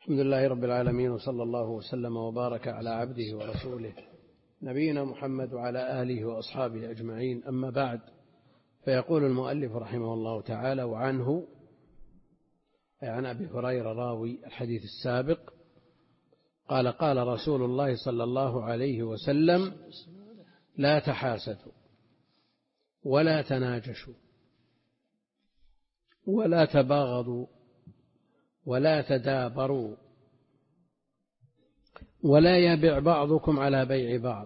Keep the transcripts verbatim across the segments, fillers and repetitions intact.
الحمد لله رب العالمين، وصلى الله وسلم وبارك على عبده ورسوله نبينا محمد وعلى آله وأصحابه أجمعين. أما بعد، فيقول المؤلف رحمه الله تعالى: وعنه أي عن أبي هريرة راوي الحديث السابق قال: قال رسول الله صلى الله عليه وسلم: لا تحاسدوا ولا تناجشوا ولا تباغضوا ولا تدابروا ولا يبع بعضكم على بيع بعض.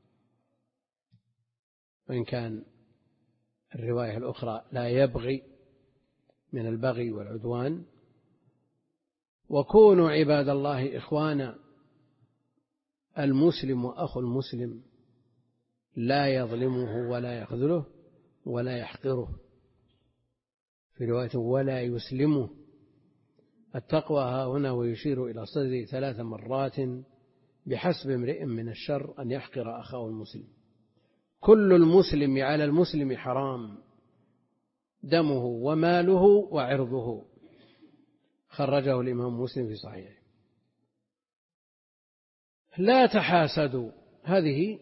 وإن كان الرواية الأخرى لا يبغي من البغي والعدوان. وكونوا عباد الله إخوانا، المسلم وأخو المسلم لا يظلمه ولا يخذله ولا يحقره، في رواية ولا يسلمه. التقوى ها هنا ويشير إلى صدره ثلاث مرات: بحسب امرئ من الشر أن يحقر أخاه المسلم. كل المسلم على المسلم حرام، دمه وماله وعرضه. خرجه الإمام مسلم في صحيحه. لا تحاسدوا، هذه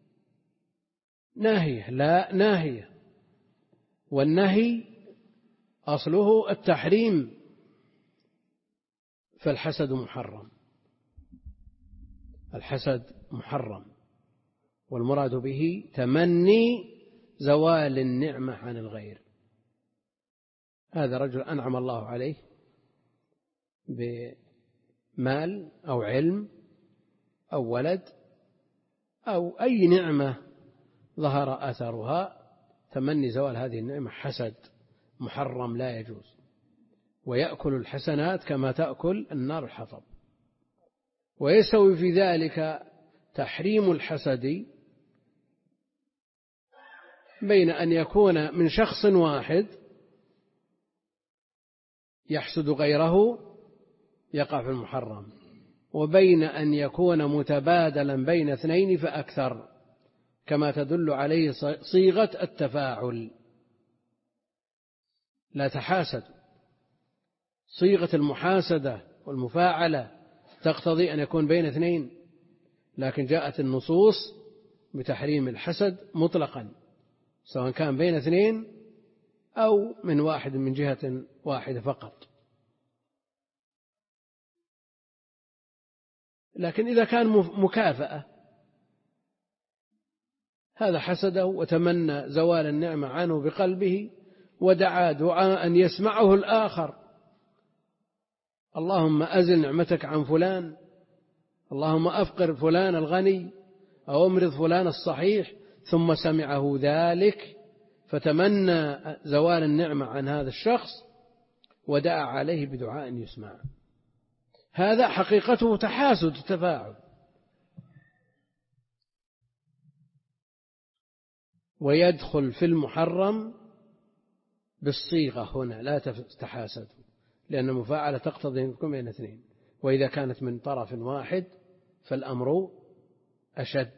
ناهية، لا ناهية، والنهي أصله التحريم، فالحسد محرم. الحسد محرم، والمراد به تمني زوال النعمة عن الغير. هذا رجل أنعم الله عليه بمال أو علم أو ولد أو أي نعمة ظهر أثرها، تمني زوال هذه النعمة حسد محرم لا يجوز. ويأكل الحسنات كما تأكل النار الحطب. ويستوي في ذلك تحريم الحسد بين أن يكون من شخص واحد يحسد غيره يقع في المحرم، وبين أن يكون متبادلا بين اثنين فأكثر، كما تدل عليه صيغة التفاعل. لا تحاسد، صيغة المحاسدة والمفاعلة تقتضي أن يكون بين اثنين، لكن جاءت النصوص بتحريم الحسد مطلقا، سواء كان بين اثنين أو من واحد من جهة واحدة فقط. لكن إذا كان مكافأة، هذا حسده وتمنى زوال النعمة عنه بقلبه ودعا دعاء يسمعه الآخر: اللهم أزل نعمتك عن فلان، اللهم أفقر فلان الغني أو أمرض فلان الصحيح، ثم سمعه ذلك فتمنى زوال النعمة عن هذا الشخص ودعا عليه بدعاء يسمع. هذا حقيقته تحاسد تفاعل. ويدخل في المحرم بالصيغة هنا: لا تحاسدوا، لأن المفاعلة تقتضي أن تكون بين اثنين، وإذا كانت من طرف واحد فالأمر أشد.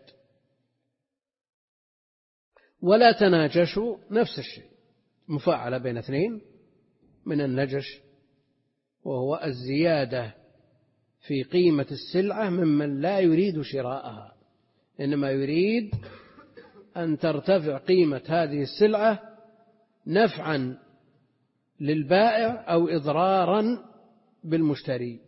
ولا تناجشوا، نفس الشيء، مفاعلة بين اثنين من النجش، وهو الزيادة في قيمة السلعة ممن لا يريد شراءها، إنما يريد أن ترتفع قيمة هذه السلعة نفعا للبائع أو إضرارا بالمشتري.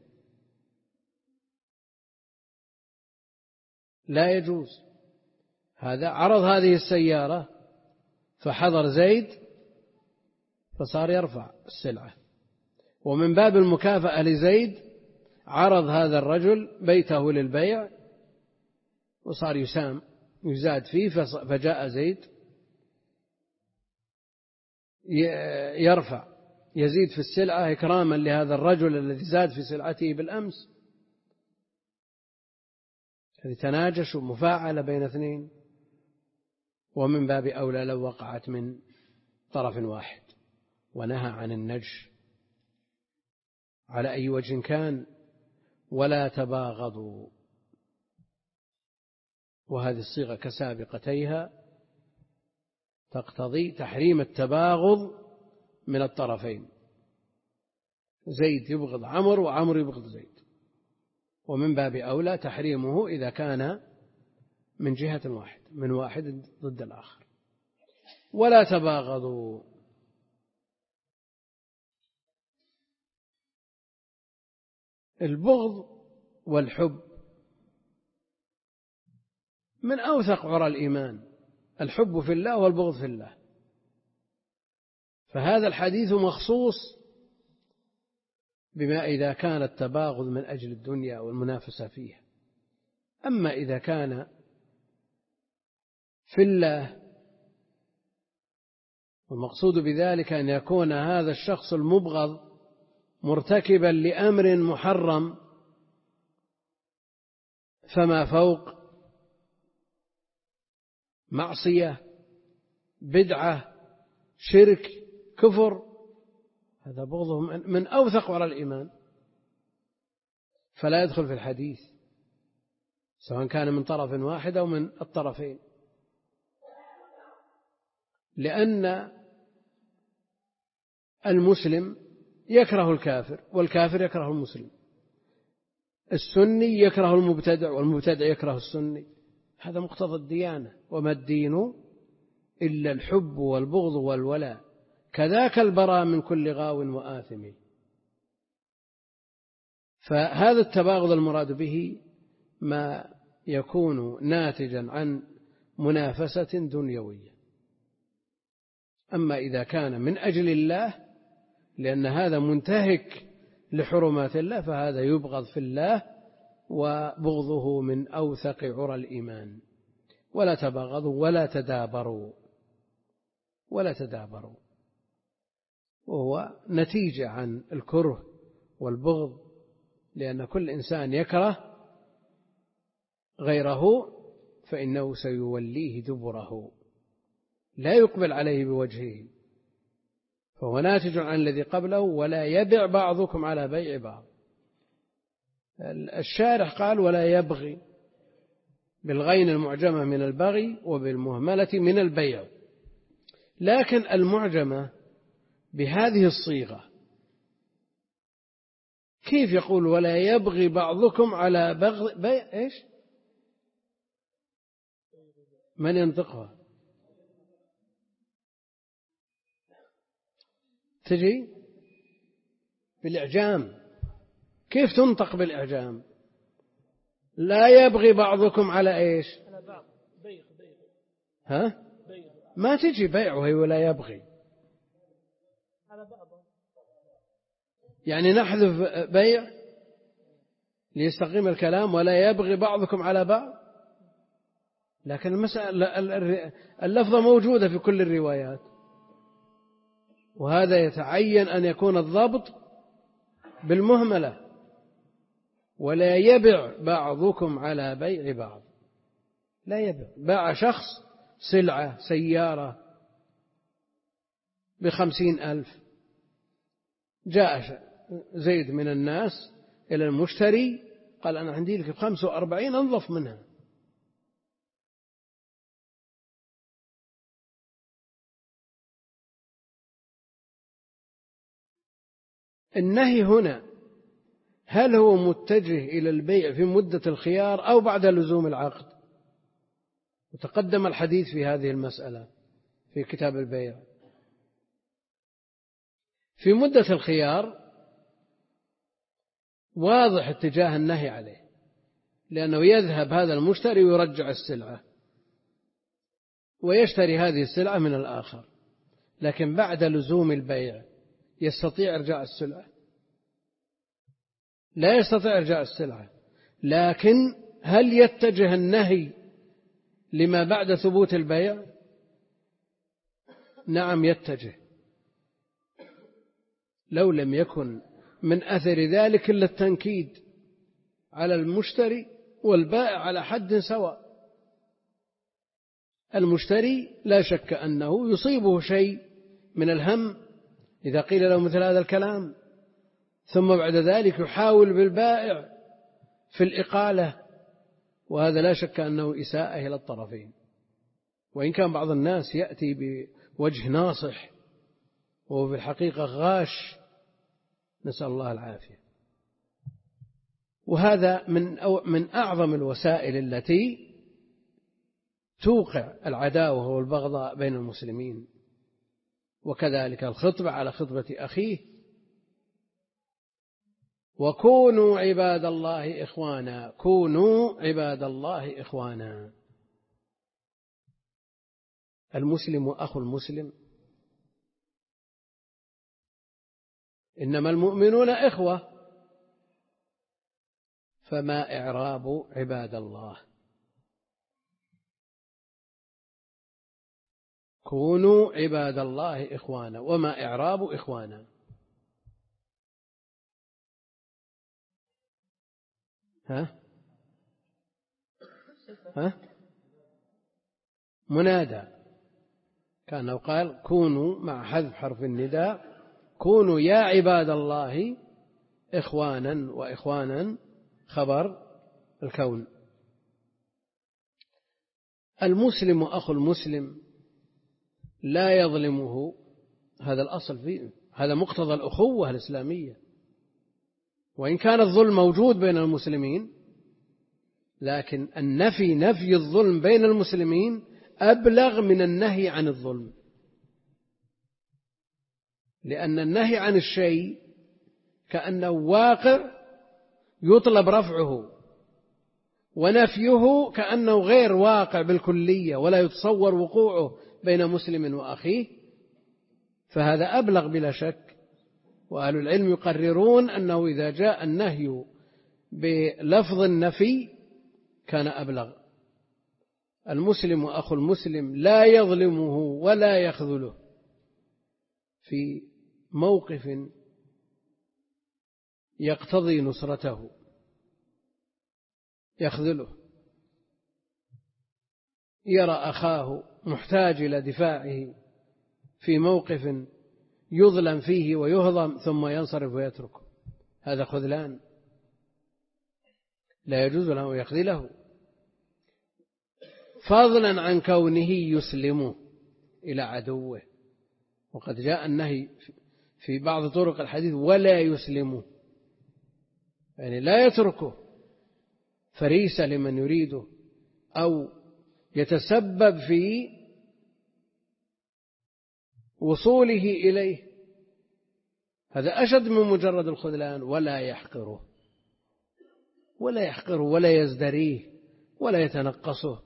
لا يجوز هذا. عرض هذه السيارة فحضر زيد فصار يرفع السلعة، ومن باب المكافأة لزيد عرض هذا الرجل بيته للبيع وصار يسام يزاد فيه، فجاء زيد يرفع يزيد في السلعة إكراما لهذا الرجل الذي زاد في سلعته بالأمس. هذه تناجش ومفاعلة بين اثنين، ومن باب أولى لو وقعت من طرف واحد. ونهى عن النجش على أي وجه كان. ولا تباغضوا، وهذه الصيغة كسابقتيها تقتضي تحريم التباغض من الطرفين. زيد يبغض عمر وعمر يبغض زيد، ومن باب أولى تحريمه إذا كان من جهة واحدة، من واحد ضد الآخر. ولا تباغضوا. البغض والحب من أوثق عرى الإيمان، الحب في الله والبغض في الله. فهذا الحديث مخصوص بما إذا كان التباغض من أجل الدنيا والمنافسة فيها. أما إذا كان في الله، والمقصود بذلك أن يكون هذا الشخص المبغض مرتكبا لأمر محرم فما فوق معصية، بدعة، شرك، كفر، هذا بغضه من أوثق عرى الإيمان، فلا يدخل في الحديث سواء كان من طرف واحد أو من الطرفين، لأن المسلم يكره الكافر والكافر يكره المسلم، السني يكره المبتدع والمبتدع يكره السني، هذا مقتضى الديانة. وما الدين إلا الحب والبغض والولاء، كذاك البراء من كل غاو وآثم. فهذا التباغض المراد به ما يكون ناتجا عن منافسة دنيوية. أما إذا كان من أجل الله لأن هذا منتهك لحرمات الله فهذا يبغض في الله، وبغضه من أوثق عرى الإيمان. ولا تباغضوا ولا تدابروا، ولا تدابروا، وهو نتيجة عن الكره والبغض، لأن كل إنسان يكره غيره فإنه سيوليه دبره، لا يقبل عليه بوجهه، فهو ناتج عن الذي قبله. ولا يبع بعضكم على بيع بعض. الشارح قال ولا يبغي بالغين المعجمة من البغي وبالمهملة من البيع، لكن المعجمة بهذه الصيغة كيف يقول ولا يبغي بعضكم على بغي بيع؟ إيش من ينطقها؟ تجي بالإعجام. كيف تنطق بالإعجام؟ لا يبغي بعضكم على إيش؟ ها؟ ما تجي بيع وهي ولا يبغي، يعني نحذف بيع ليستقيم الكلام ولا يبغي بعضكم على بعض، لكن المسألة اللفظة موجودة في كل الروايات، وهذا يتعين أن يكون الضبط بالمهملة. ولا يبع بعضكم على بيع بعض، لا يبع. باع شخص سلعة سيارة بخمسين ألف، جاء زيد من الناس إلى المشتري قال أنا عندي لك بخمسة وأربعين أنظف منها، النهي هنا هل هو متجه إلى البيع في مدة الخيار أو بعد لزوم العقد؟ وتقدم الحديث في هذه المسألة في كتاب البيع. في مدة الخيار واضح اتجاه النهي عليه، لأنه يذهب هذا المشتري ويرجع السلعة ويشتري هذه السلعة من الآخر، لكن بعد لزوم البيع يستطيع إرجاع السلعة؟ لا يستطيع إرجاع السلعة. لكن هل يتجه النهي لما بعد ثبوت البيع؟ نعم يتجه، لو لم يكن من أثر ذلك إلا التنكيد على المشتري والبائع على حد سواء. المشتري لا شك أنه يصيبه شيء من الهم إذا قيل له مثل هذا الكلام، ثم بعد ذلك يحاول بالبائع في الإقالة، وهذا لا شك أنه إساءة إلى الطرفين. وإن كان بعض الناس يأتي بوجه ناصح وهو في الحقيقة غاش، نسأل الله العافية. وهذا من من أعظم الوسائل التي توقع العداوة والبغضاء بين المسلمين. وكذلك الخطبة على خطبة أخيه: وكونوا عباد الله إخوانا، كونوا عباد الله إخوانا. المسلم أخو المسلم، إنما المؤمنون إخوة، فما إعراب عباد الله؟ كونوا عباد الله إخوانا، وما إعراب إخوانا؟ ها ها منادى، كان لو قال كونوا مع حذف حرف النداء، كونوا يا عباد الله إخوانا، وإخوانا خبر الكون. المسلم أخو المسلم لا يظلمه، هذا الأصل فيه، هذا مقتضى الأخوة الإسلامية. وإن كان الظلم موجود بين المسلمين، لكن النفي نفي الظلم بين المسلمين أبلغ من النهي عن الظلم، لأن النهي عن الشيء كأنه واقع يطلب رفعه، ونفيه كأنه غير واقع بالكلية ولا يتصور وقوعه بين مسلم وأخيه، فهذا أبلغ بلا شك. وأهل العلم يقررون أنه إذا جاء النهي بلفظ النفي كان أبلغ. المسلم أخو المسلم لا يظلمه ولا يخذله في موقف يقتضي نصرته، يخذله، يرى أخاه محتاج إلى دفاعه في موقف يظلم فيه ويهضم ثم ينصرف ويتركه، هذا خذلان، لا يجوز له يخذله، فضلا عن كونه يسلمه إلى عدوه. وقد جاء النهي في بعض طرق الحديث ولا يسلمه، يعني لا يتركه فريسة لمن يريده أو يتسبب في وصوله إليه، هذا أشد من مجرد الخذلان. ولا يحقره، ولا يحقره ولا يزدريه ولا يتنقصه.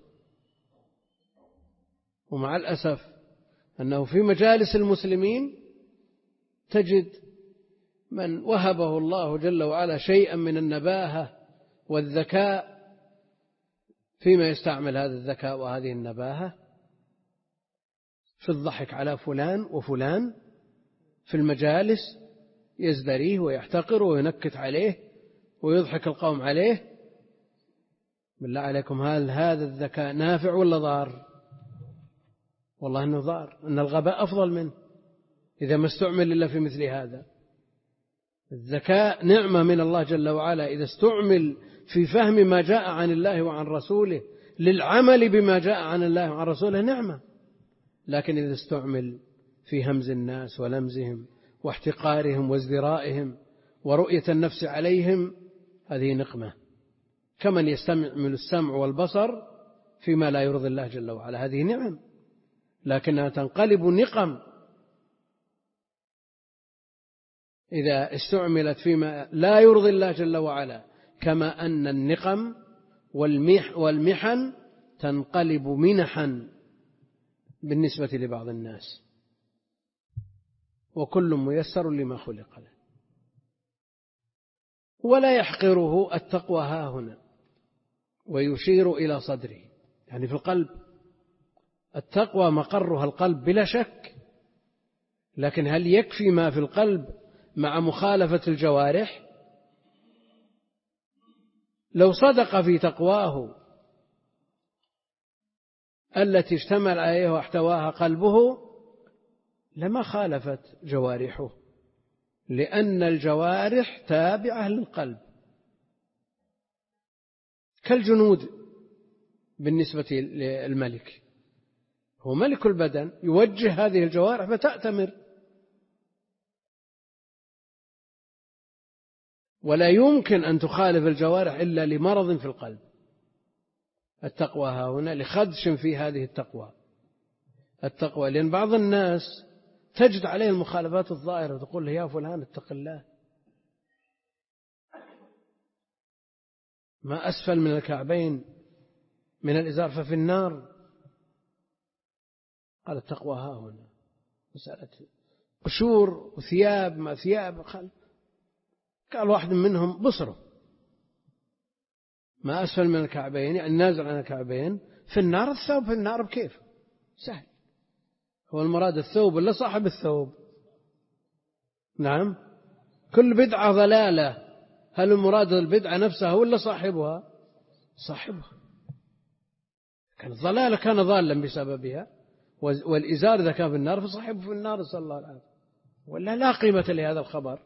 ومع الأسف أنه في مجالس المسلمين تجد من وهبه الله جل وعلا شيئا من النباهة والذكاء، فيما يستعمل هذا الذكاء وهذه النباهة في الضحك على فلان وفلان في المجالس، يزدريه ويحتقره وينكت عليه ويضحك القوم عليه. بالله عليكم، هل هذا الذكاء نافع ولا ضار؟ والله أنه ضار، أن الغباء أفضل منه إذا ما استعمل إلا في مثل هذا. الذكاء نعمة من الله جل وعلا إذا استعمل في فهم ما جاء عن الله وعن رسوله للعمل بما جاء عن الله وعن رسوله نعمة، لكن إذا استعمل في همز الناس ولمزهم واحتقارهم وازدرائهم ورؤية النفس عليهم هذه نقمة، كمن يستعمل السمع والبصر فيما لا يرضي الله جل وعلا، هذه نعم لكنها تنقلب نقم إذا استعملت فيما لا يرضي الله جل وعلا، كما أن النقم والمح والمحن تنقلب منحا بالنسبة لبعض الناس، وكل ميسر لما خلق له. ولا يحقره التقوى ها هنا، ويشير إلى صدره، يعني في القلب. التقوى مقرها القلب بلا شك، لكن هل يكفي ما في القلب مع مخالفة الجوارح؟ لو صدق في تقواه التي اشتمل عليها واحتواها قلبه لما خالفت جوارحه، لأن الجوارح تابعة للقلب كالجنود بالنسبة للملك، هو ملك البدن يوجه هذه الجوارح فتأتمر. ولا يمكن أن تخالف الجوارح إلا لمرض في القلب. التقوى ها هنا لخدش في هذه التقوى التقوى لأن بعض الناس تجد عليه المخالفات الظاهرة وتقول له يا فلان اتق الله، ما أسفل من الكعبين من الإزار ففي النار. قال التقوى ها هنا مسألة قشور وثياب ما ثياب. قال واحد منهم بصره ما أسفل من الكعبين يعني نازل عن الكعبين في النار. الثوب في النار بكيف سهل. هو المراد الثوب ولا صاحب الثوب؟ نعم، كل بدعة ضلالة. هل المراد البدعة نفسها ولا صاحبها؟ صاحبها. كان الضلالة كان ضالا بسببها، والإزار إذا كان في النار فصاحبه في النار صلى الله عليه وسلم، ولا لا قيمة لهذا الخبر.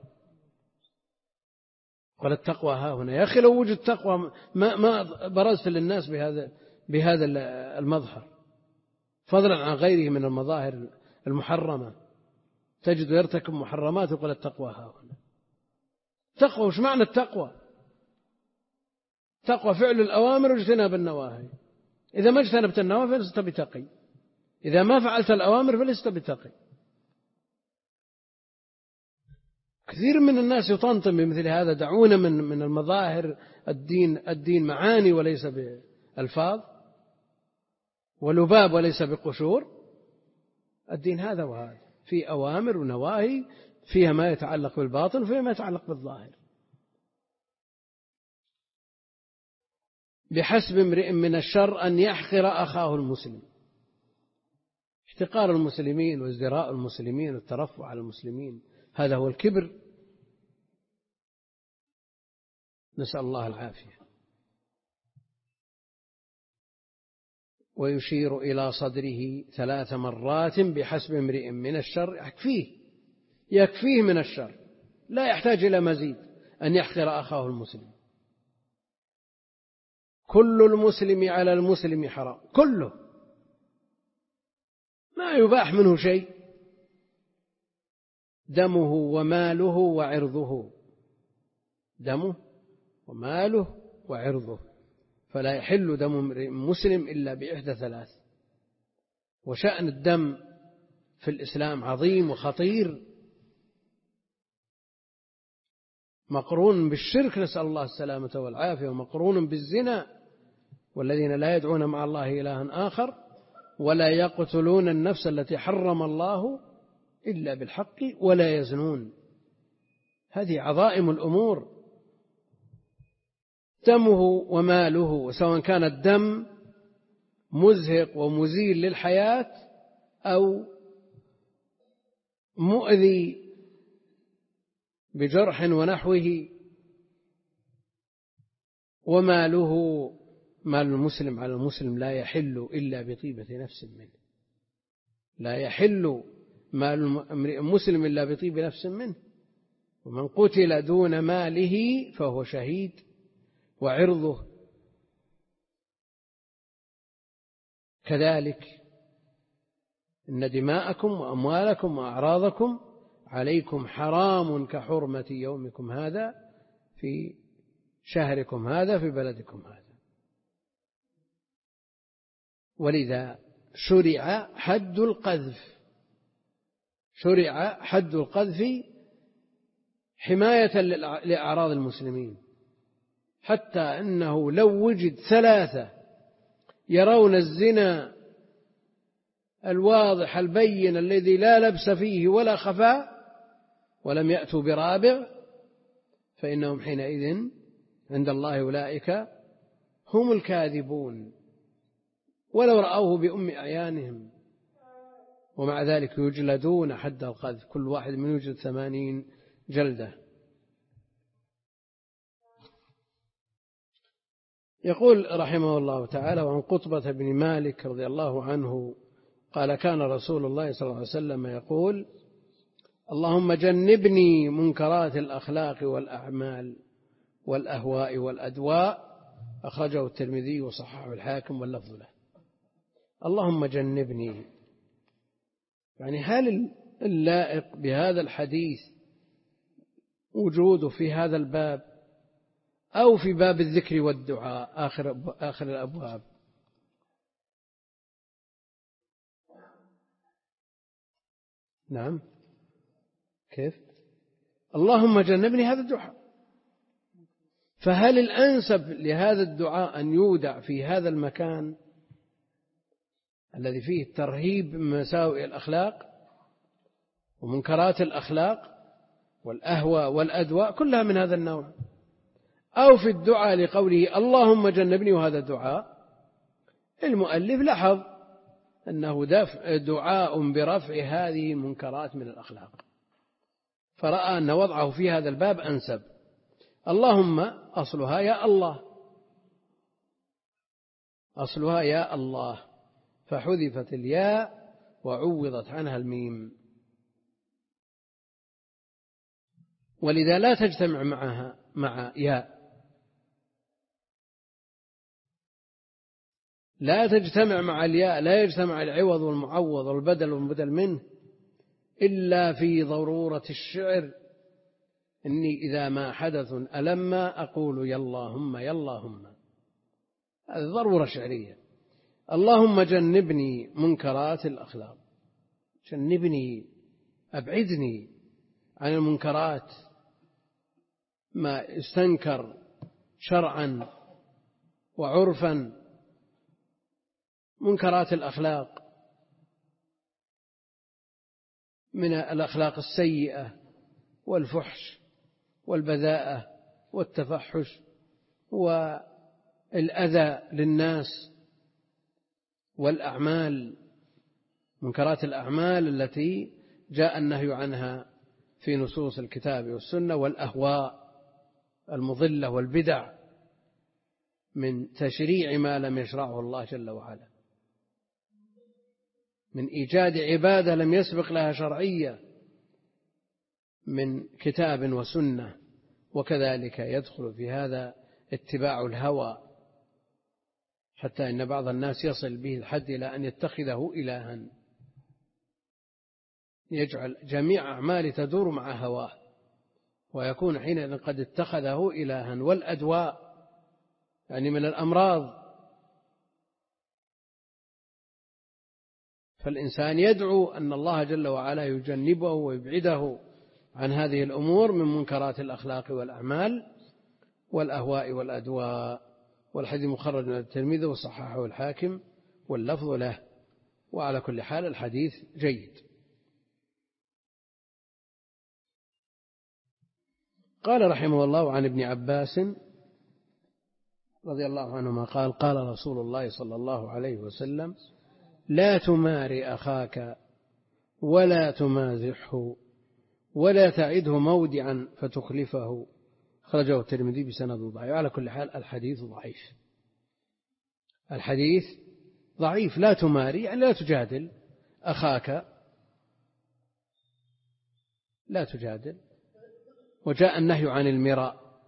قال التقوى ها هنا. يا أخي لو وجد تقوى ما ما برزت للناس بهذا بهذا المظهر، فضلا عن غيره من المظاهر المحرمة. تجد يرتكب محرمات وقال التقوى ها هنا. تقوى وش معنى التقوى؟ تقوى فعل الأوامر واجتناب النواهي. إذا ما اجتنبت النواهي فلست بتقي، إذا ما فعلت الأوامر فلست بتقي. كثير من الناس يطنطن بمثل هذا. دعونا من من المظاهر الدين. الدين معاني وليس بألفاظ، ولباب وليس بقشور. الدين هذا وهذا، في أوامر ونواهي، فيها ما يتعلق بالباطن وفيها ما يتعلق بالظاهر. بحسب امرئ من الشر أن يحقر أخاه المسلم. احتقار المسلمين وازدراء المسلمين والترفع على المسلمين هذا هو الكبر، نسأل الله العافية. ويشير إلى صدره ثلاث مرات بحسب امرئ من الشر. يكفيه يكفيه من الشر، لا يحتاج إلى مزيد أن يحقر أخاه المسلم. كل المسلم على المسلم حرام، كله، ما يباح منه شيء. دمه وماله وعرضه، دمه وماله وعرضه، فلا يحل دم مسلم إلا بإحدى ثلاث. وشأن الدم في الإسلام عظيم وخطير، مقرون بالشرك نسأل الله السلامة والعافية، ومقرون بالزنا، والذين لا يدعون مع الله إلها آخر ولا يقتلون النفس التي حرم الله إلا بالحق ولا يزنون. هذه عظائم الأمور. دمه وماله، سواء كان الدم مزهق ومزيل للحياة أو مؤذي بجرح ونحوه. وماله، مال المسلم على المسلم لا يحل إلا بطيبة نفس منه، لا يحل مال المسلم إلا بطيب نفس منه. ومن قتل دون ماله فهو شهيد. وعرضه كذلك، إن دماءكم وأموالكم وأعراضكم عليكم حرام كحرمة يومكم هذا في شهركم هذا في بلدكم هذا. ولذا شرع حد القذف، شرع حد القذف حماية لأعراض المسلمين، حتى أنه لو وجد ثلاثة يرون الزنا الواضح البين الذي لا لبس فيه ولا خفاء ولم يأتوا برابع، فإنهم حينئذ عند الله أولئك هم الكاذبون، ولو رأوه بأم أعيانهم. ومع ذلك يجلدون حد القذف، كل واحد من يجلد ثمانين جلدة. يقول رحمه الله تعالى: وعن قطبة بن مالك رضي الله عنه قال: كان رسول الله صلى الله عليه وسلم يقول: اللهم جنبني منكرات الأخلاق والأعمال والأهواء والأدواء. أخرجه الترمذي وصححه الحاكم واللفظ له. اللهم جنبني، يعني هل اللائق بهذا الحديث وجوده في هذا الباب أو في باب الذكر والدعاء آخر, آخر الأبواب. نعم كيف؟ اللهم جنبني هذا الدعاء. فهل الأنسب لهذا الدعاء أن يودع في هذا المكان الذي فيه الترهيب من مساوئ الأخلاق ومنكرات الأخلاق والأهواء والأدواء كلها من هذا النوع، أو في الدعاء لقوله اللهم جنبني وهذا الدعاء؟ المؤلف لاحظ أنه دعاء برفع هذه المنكرات من الأخلاق، فرأى أن وضعه في هذا الباب أنسب. اللهم أصلها يا الله، أصلها يا الله، فحذفت الياء وعوضت عنها الميم، ولذا لا تجتمع معها مع ياء، لا تجتمع مع الياء، لا يجتمع العوض والمعوض والبدل والبدل منه إلا في ضرورة الشعر. إني إذا ما حدث ألما أقول يا اللهم يا اللهم، هذه ضرورة شعرية. اللهم جنبني منكرات الأخلاق، جنبني أبعدني عن المنكرات ما استنكر شرعا وعرفا، منكرات الأخلاق من الأخلاق السيئة والفحش والبذاءة والتفحش والأذى للناس والأعمال، منكرات الأعمال التي جاء النهي عنها في نصوص الكتاب والسنة، والأهواء المضلة والبدع من تشريع ما لم يشرعه الله جل وعلا، من إيجاد عبادة لم يسبق لها شرعية من كتاب وسنة. وكذلك يدخل في هذا اتباع الهوى، حتى إن بعض الناس يصل به الحد إلى أن يتخذه إلها، يجعل جميع أعماله تدور مع هواه، ويكون حينئذ قد اتخذه إلها. والأدواء يعني من الأمراض، فالإنسان يدعو أن الله جل وعلا يجنبه ويبعده عن هذه الأمور من منكرات الأخلاق والأعمال والأهواء والأدواء. والحديث مخرج من الترمذي وصححه الحاكم واللفظ له. وعلى كل حال الحديث جيد. قال رحمه الله عن ابن عباس رضي الله عنهما قال قال رسول الله صلى الله عليه وسلم لا تماري أخاك ولا تمازحه ولا تعده مودعا فتخلفه، خرجه الترمذي بسند ضعيف. على كل حال الحديث ضعيف، الحديث ضعيف. لا تماري يعني لا تجادل أخاك، لا تجادل. وجاء النهي عن المراء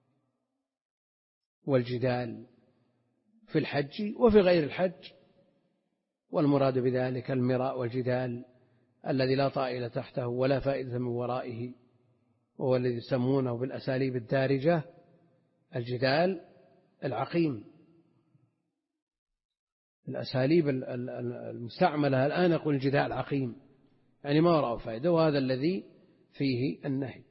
والجدال في الحج وفي غير الحج، والمراد بذلك المراء والجدال الذي لا طائل تحته ولا فائدة من ورائه، وهو الذي يسمونه بالأساليب الدارجة الجدال العقيم. الأساليب المستعملة الآن يقول الجدال العقيم، يعني ما وراءه فائدة، وهذا الذي فيه النهي.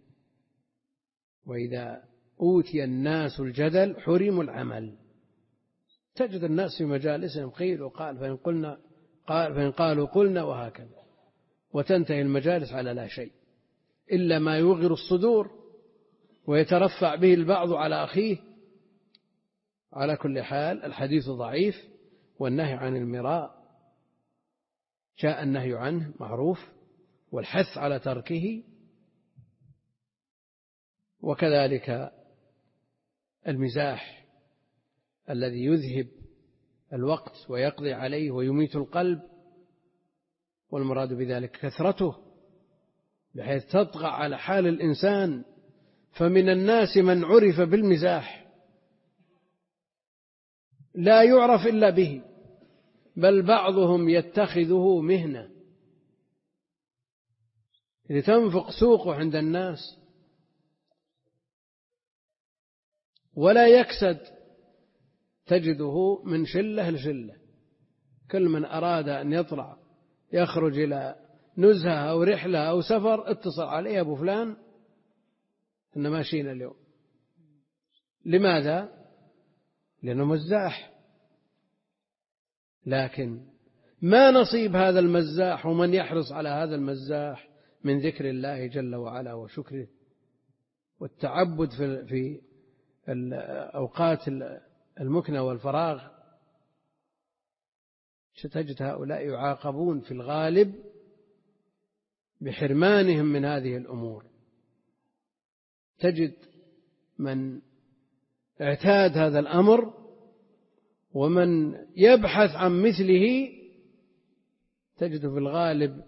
وإذا أوتي الناس الجدل حرموا العمل. تجد الناس في مجالسهم قيل وقال، فإن قلنا قال فإن قالوا قلنا وهكذا، وتنتهي المجالس على لا شيء إلا ما يوغر الصدور ويترفع به البعض على أخيه. على كل حال الحديث ضعيف. والنهي عن المراء جاء النهي عنه معروف والحث على تركه، وكذلك المزاح الذي يذهب الوقت ويقضي عليه ويميت القلب، والمراد بذلك كثرته بحيث تطغى على حال الإنسان. فمن الناس من عرف بالمزاح لا يعرف إلا به، بل بعضهم يتخذه مهنة لتنفق سوقه عند الناس. ولا يكسد، تجده من شلة لشلة، كل من أراد أن يطلع يخرج إلى نزهة أو رحلة أو سفر اتصل عليه أبو فلان إن ماشيين اليوم. لماذا؟ لأنه مزاح. لكن ما نصيب هذا المزاح ومن يحرص على هذا المزاح من ذكر الله جل وعلا وشكره والتعبد في في الأوقات المكنة والفراغ. ستجد هؤلاء يعاقبون في الغالب بحرمانهم من هذه الأمور. تجد من اعتاد هذا الأمر ومن يبحث عن مثله تجد في الغالب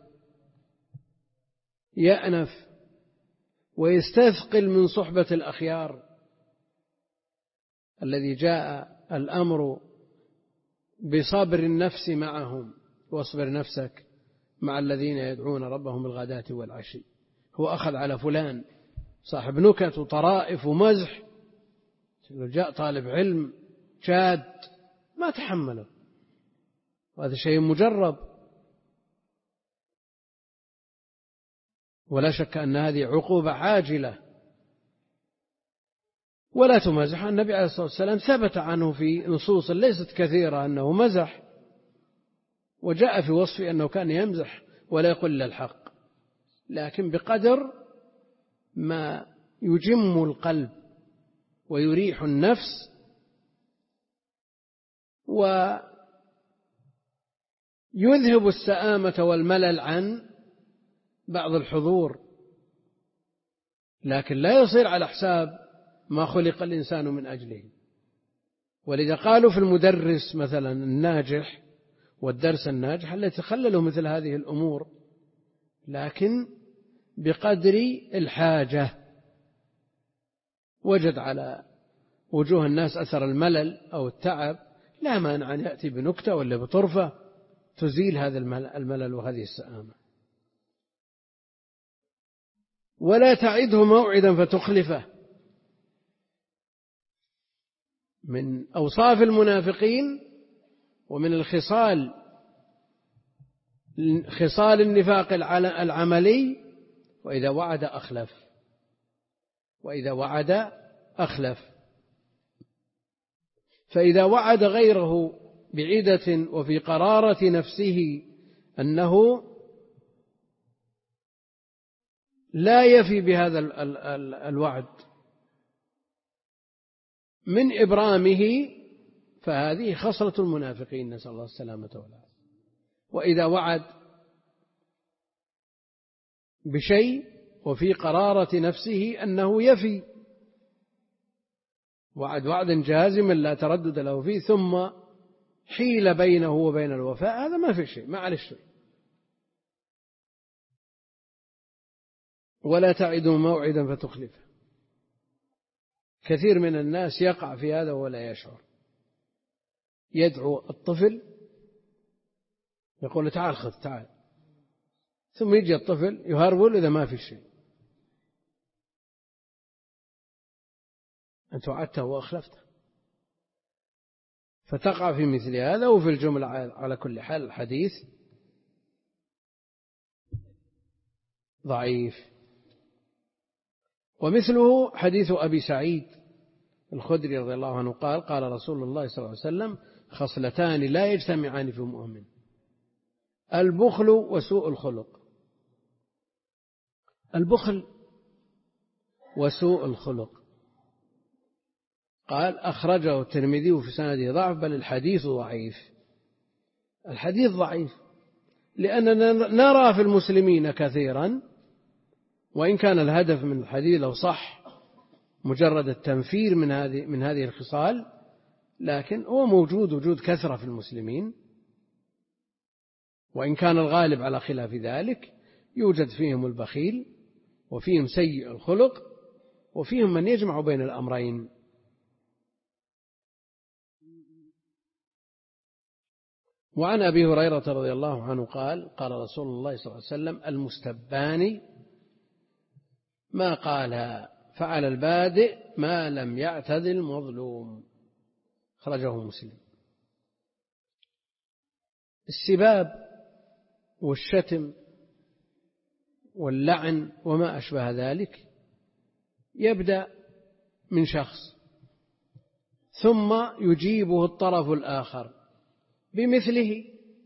يأنف ويستثقل من صحبة الأخيار الذي جاء الأمر بصبر النفس معهم. واصبر نفسك مع الذين يدعون ربهم بالغداة والعشي. هو أخذ على فلان صاحب نكت وطرائف ومزح، جاء طالب علم جاد ما تحمله، وهذا شيء مجرب. ولا شك أن هذه عقوبة عاجلة. ولا تمزح. النبي عليه الصلاة والسلام ثبت عنه في نصوص ليست كثيرة أنه مزح، وجاء في وصفه أنه كان يمزح ولا يقول إلا الحق، لكن بقدر ما يجم القلب ويريح النفس ويذهب السآمة والملل عن بعض الحضور، لكن لا يصير على حساب ما خلق الإنسان من أجله. ولذا قالوا في المدرس مثلا الناجح والدرس الناجح الذي تخلله مثل هذه الأمور، لكن بقدر الحاجة. وجد على وجوه الناس أثر الملل أو التعب، لا مانع أن يأتي بنكتة ولا بطرفة تزيل هذا الملل وهذه السآمة. ولا تعده موعدا فتخلفه. من أوصاف المنافقين ومن الخصال خصال النفاق العملي وإذا وعد أخلف. وإذا وعد أخلف. فإذا وعد غيره بعدة وفي قرارة نفسه أنه لا يفي بهذا الوعد من إبرامه، فهذه خصلة المنافقين، نسأل الله السلامة والعافية. وإذا وعد بشيء وفي قرارة نفسه أنه يفي، وعد وعدا جازما لا تردد له فيه، ثم حيل بينه وبين الوفاء، هذا ما في شيء، ما عليه شيء. ولا تعدوا موعدا فتخلفه. كثير من الناس يقع في هذا ولا يشعر. يدعو الطفل يقول تعال خذ تعال، ثم يجي الطفل يهرول إذا ما في شيء. أنت وعدته وأخلفته. فتقع في مثل هذا. وفي الجملة على كل حال الحديث ضعيف. ومثله حديث أبي سعيد الخدري رضي الله عنه قال قال رسول الله صلى الله عليه وسلم خصلتان لا يجتمعان في مؤمن: البخل وسوء الخلق. البخل وسوء الخلق. قال أخرجه الترمذي في سنده ضعف، بل الحديث ضعيف. الحديث ضعيف لأننا نرى في المسلمين كثيرا، وإن كان الهدف من الحديث لو صح مجرد التنفير من هذه من هذه الخصال، لكن هو موجود وجود كثرة في المسلمين، وإن كان الغالب على خلاف ذلك. يوجد فيهم البخيل وفيهم سيء الخلق وفيهم من يجمع بين الأمرين. وعن أبي هريرة رضي الله عنه قال قال رسول الله صلى الله عليه وسلم: المستبان ما قال فعلى البادئ ما لم يعتد المظلوم. خرجه مسلم. السباب والشتم واللعن وما أشبه ذلك يبدأ من شخص ثم يجيبه الطرف الآخر بمثله.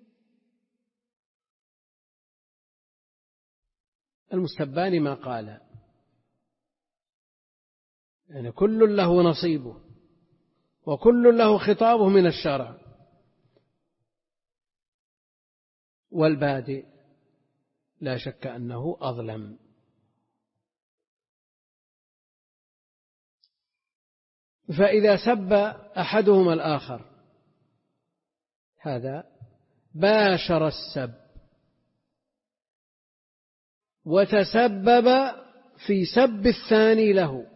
المستبان ما قال، يعني كل له نصيبه وكل له خطابه من الشرع. والبادئ لا شك أنه أظلم. فإذا سب أحدهما الآخر هذا باشر السب وتسبب في سب الثاني له،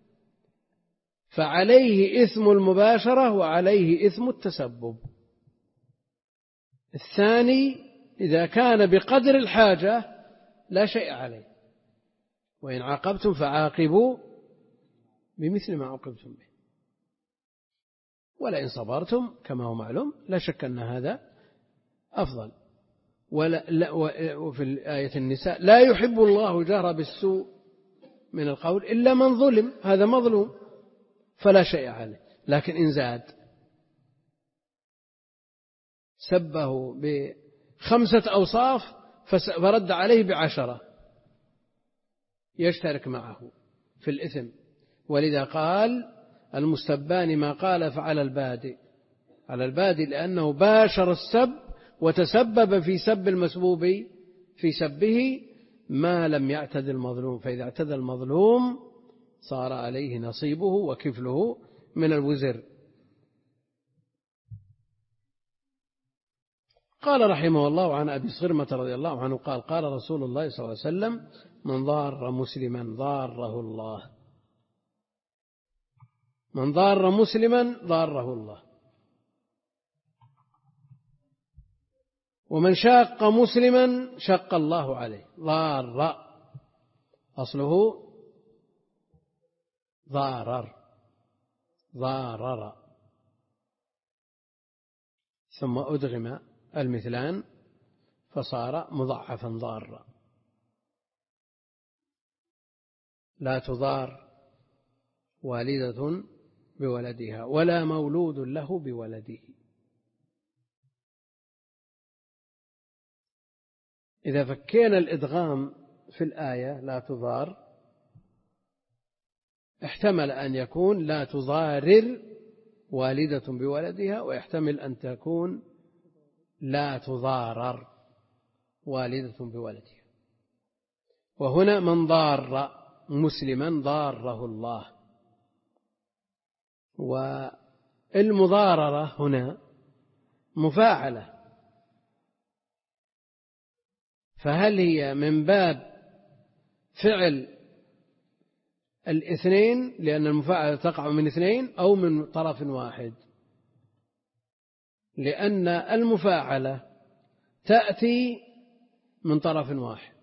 فعليه إثم المباشرة وعليه إثم التسبب. الثاني إذا كان بقدر الحاجة لا شيء عليه، وإن عاقبتم فعاقبوا بمثل ما عوقبتم به، ولئن صبرتم كما هو معلوم لا شك أن هذا أفضل. ولا لا وفي آية النساء لا يحب الله جهر بالسوء من القول إلا من ظلم، هذا مظلوم فلا شيء عليه. لكن إن زاد سبه بخمسة أوصاف فرد عليه بعشرة يشترك معه في الإثم. ولذا قال المستبان ما قال فعلى البادئ، على البادئ لأنه باشر السب وتسبب في سب المسبوب في سبه ما لم يعتد المظلوم، فإذا اعتدى المظلوم صار عليه نصيبه وكفله من الوزر. قال رحمه الله عن أبي صرمة رضي الله عنه قال قال رسول الله صلى الله عليه وسلم من ضار مسلما ضاره الله، من ضار مسلما ضاره الله، ومن شاق مسلما شق الله عليه. ضار أصله ضارر ضارر ثم أدغم المثلان فصار مضاعفا ضارا. لا تضار والدة بولدها ولا مولود له بولده. إذا فكينا الإدغام في الآية لا تضار احتمل أن يكون لا تضارر والدة بولدها، ويحتمل أن تكون لا تضارر والدة بولدها. وهنا من ضار مسلما ضاره الله. والمضاررة هنا مفاعلة، فهل هي من باب فعل الاثنين لأن المفاعلة تقع من اثنين أو من طرف واحد؟ لأن المفاعلة تأتي من طرف واحد.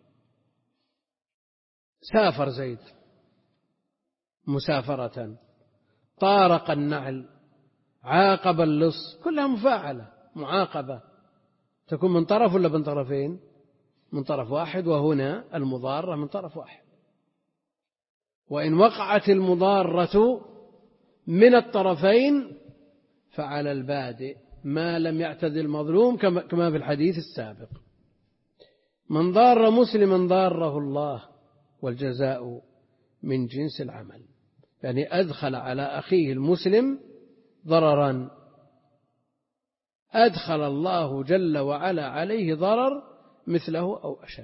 سافر زيد مسافرة، طارق النعل، عاقب اللص، كلها مفاعلة معاقبة، تكون من طرف ولا من طرفين؟ من طرف واحد. وهنا المضارة من طرف واحد. وإن وقعت المضارة من الطرفين فعلى البادئ ما لم يعتد المظلوم كما في الحديث السابق. من ضار مسلما ضاره الله والجزاء من جنس العمل، يعني أدخل على أخيه المسلم ضررا أدخل الله جل وعلا عليه ضرر مثله أو أشد،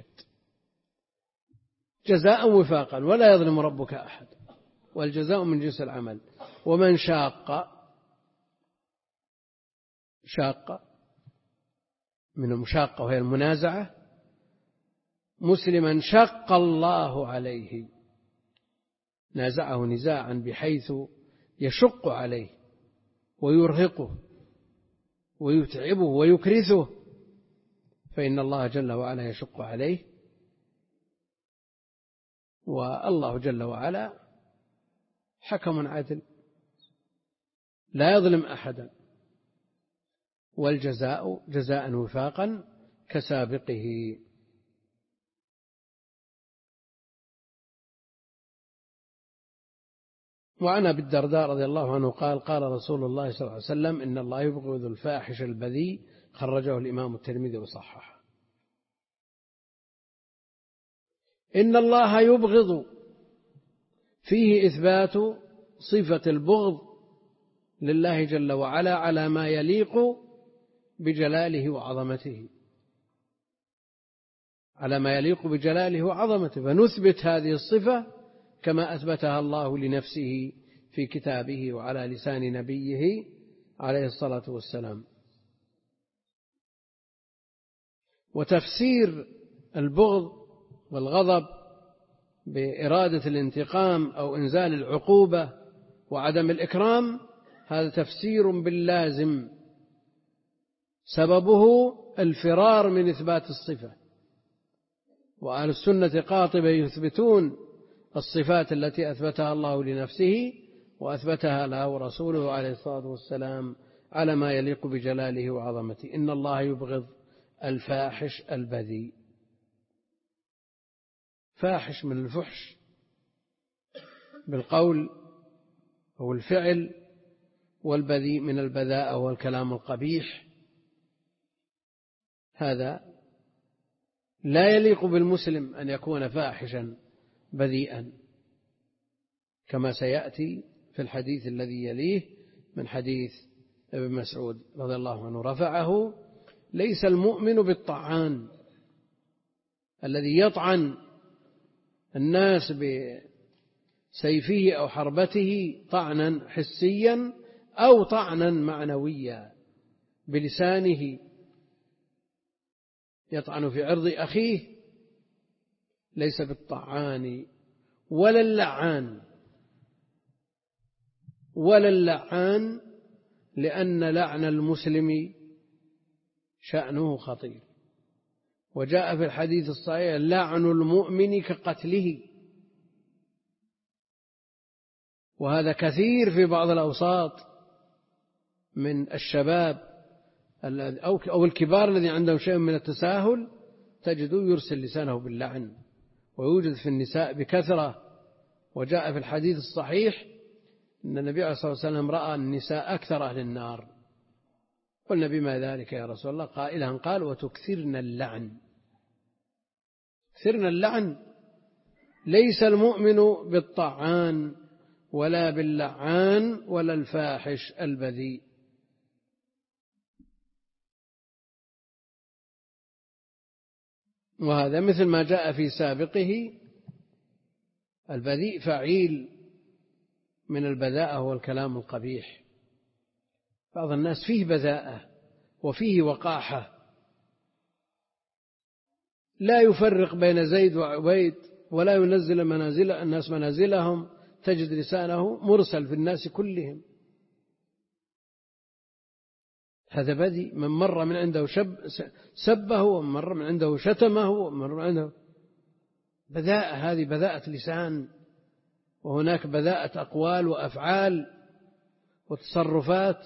جزاء وفاقا ولا يظلم ربك أحد، والجزاء من جنس العمل. ومن شاق شاق من المشاقة وهي المنازعة مسلما شق الله عليه، نازعه نزاعا بحيث يشق عليه ويرهقه ويتعبه ويكرثه، فإن الله جل وعلا يشق عليه، والله جل وعلا حكم عدل لا يظلم أحدا، والجزاء جزاء وفاقا كسابقه. وعن أبي الدرداء رضي الله عنه قال قال رسول الله صلى الله عليه وسلم إن الله يبغض الفاحش البذيء، خرجه الإمام الترمذي وصححه. إن الله يبغض فيه إثبات صفة البغض لله جل وعلا على ما يليق بجلاله وعظمته، على ما يليق بجلاله وعظمته، فنثبت هذه الصفة كما أثبتها الله لنفسه في كتابه وعلى لسان نبيه عليه الصلاة والسلام. وتفسير البغض والغضب بإرادة الانتقام أو إنزال العقوبة وعدم الإكرام، هذا تفسير باللازم سببه الفرار من إثبات الصفة. وأهل السنة قاطبة يثبتون الصفات التي أثبتها الله لنفسه وأثبتها له رسوله عليه الصلاة والسلام على ما يليق بجلاله وعظمته. إن الله يبغض الفاحش البذيء. فاحش من الفحش بالقول أو الفعل، والبذيء من البذاء والكلام القبيح. هذا لا يليق بالمسلم أن يكون فاحشا بذيئا، كما سيأتي في الحديث الذي يليه من حديث ابن مسعود رضي الله عنه رفعه: ليس المؤمن بالطعان الذي يطعن الناس بسيفه أو حربته طعنا حسيا أو طعنا معنويا بلسانه يطعن في عرض أخيه، ليس بالطعان ولا اللعان ولا اللعان لأن لعن المسلم شأنه خطير. وجاء في الحديث الصحيح: لعن المؤمن كقتله. وهذا كثير في بعض الأوساط من الشباب أو الكبار الذين عندهم شيء من التساهل، تجده يرسل لسانه باللعن. ويوجد في النساء بكثرة. وجاء في الحديث الصحيح أن النبي عليه الصلاة والسلام رأى النساء أكثر أهل النار. قلنا: بما ذلك يا رسول الله؟ قائلا قال: وتكثرن اللعن. كثرن اللعن. ليس المؤمن بالطعان ولا باللعان ولا الفاحش البذيء. وهذا مثل ما جاء في سابقه: البذيء فعيل من البذاءة والكلام القبيح. بعض الناس فيه بذاءة وفيه وقاحة، لا يفرق بين زيد وعبيد ولا ينزل منازل الناس منازلهم، تجد لسانه مرسل في الناس كلهم. هذا بذيء. من مر من عنده شب سبه، ومن مر من عنده شتمه، ومن مر من عنده بذاءة. هذه بذاءة لسان. وهناك بذاءة أقوال وأفعال وتصرفات.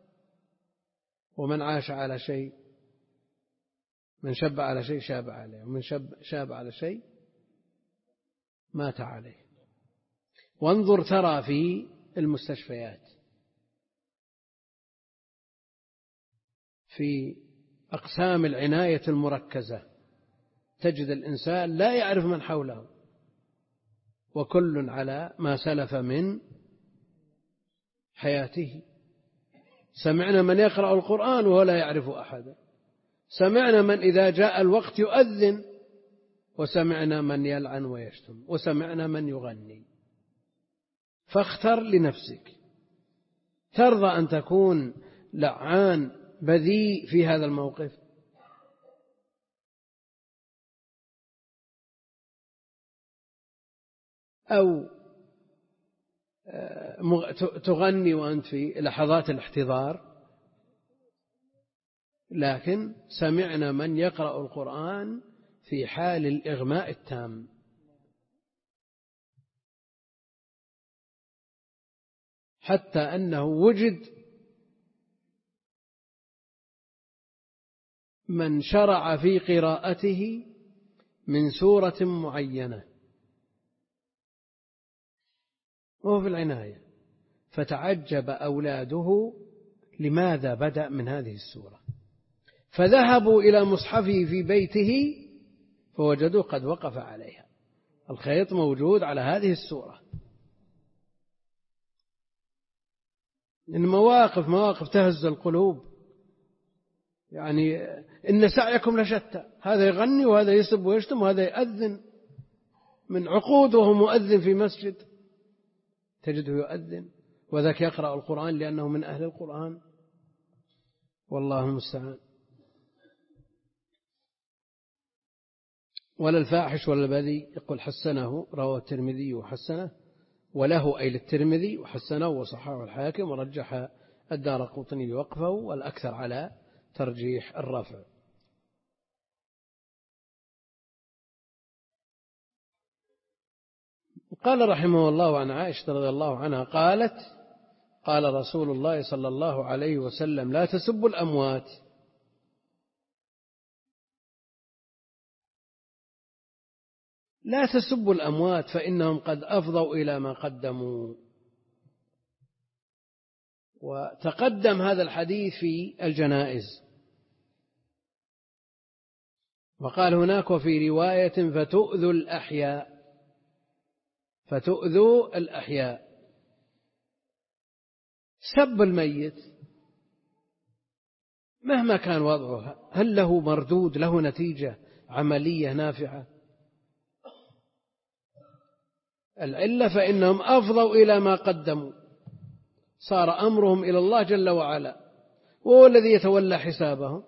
ومن عاش على شيء، من شب على شيء شاب عليه، ومن شب شاب على شيء مات عليه. وانظر ترى في المستشفيات في أقسام العناية المركزة تجد الإنسان لا يعرف من حوله، وكل على ما سلف من حياته. سمعنا من يقرأ القرآن وهو لا يعرف أحدا، سمعنا من إذا جاء الوقت يؤذن، وسمعنا من يلعن ويشتم، وسمعنا من يغني. فاختر لنفسك. ترضى أن تكون لعان بذيء في هذا الموقف، أو تغني وأنت في لحظات الاحتضار؟ لكن سمعنا من يقرأ القرآن في حال الإغماء التام. حتى أنه وجد من شرع في قراءته من سورة معينة وهو في العناية، فتعجب أولاده لماذا بدأ من هذه السورة، فذهبوا إلى مصحفه في بيته فوجدوه قد وقف عليها، الخيط موجود على هذه السورة. إن مواقف مواقف تهز القلوب، يعني إن سعيكم لشتى، هذا يغني وهذا يسب ويشتم وهذا يؤذن، من عقود وهو مؤذن في مسجد تجده يؤذن، وذاك يقرأ القرآن لأنه من أهل القرآن، والله المستعان. ولا الفاحش ولا البذيء، يقول حسنه، رواه الترمذي وحسنه، وله أي للترمذي وحسنه وصححه الحاكم ورجح الدارقطني وقفه، والأكثر على ترجيح الرفع. قال رحمه الله عن عائشة رضي الله عنها قالت: قال رسول الله صلى الله عليه وسلم: لا تسبوا الأموات، لا تسبوا الأموات فإنهم قد أفضوا إلى ما قدموا. وتقدم هذا الحديث في الجنائز، وقال هناك وفي رواية فتؤذوا الأحياء، فتؤذوا الأحياء. سب الميت مهما كان وضعه هل له مردود، له نتيجة عملية نافعة؟ العلة فإنهم أفضوا إلى ما قدموا، صار أمرهم إلى الله جل وعلا، وهو الذي يتولى حسابهم.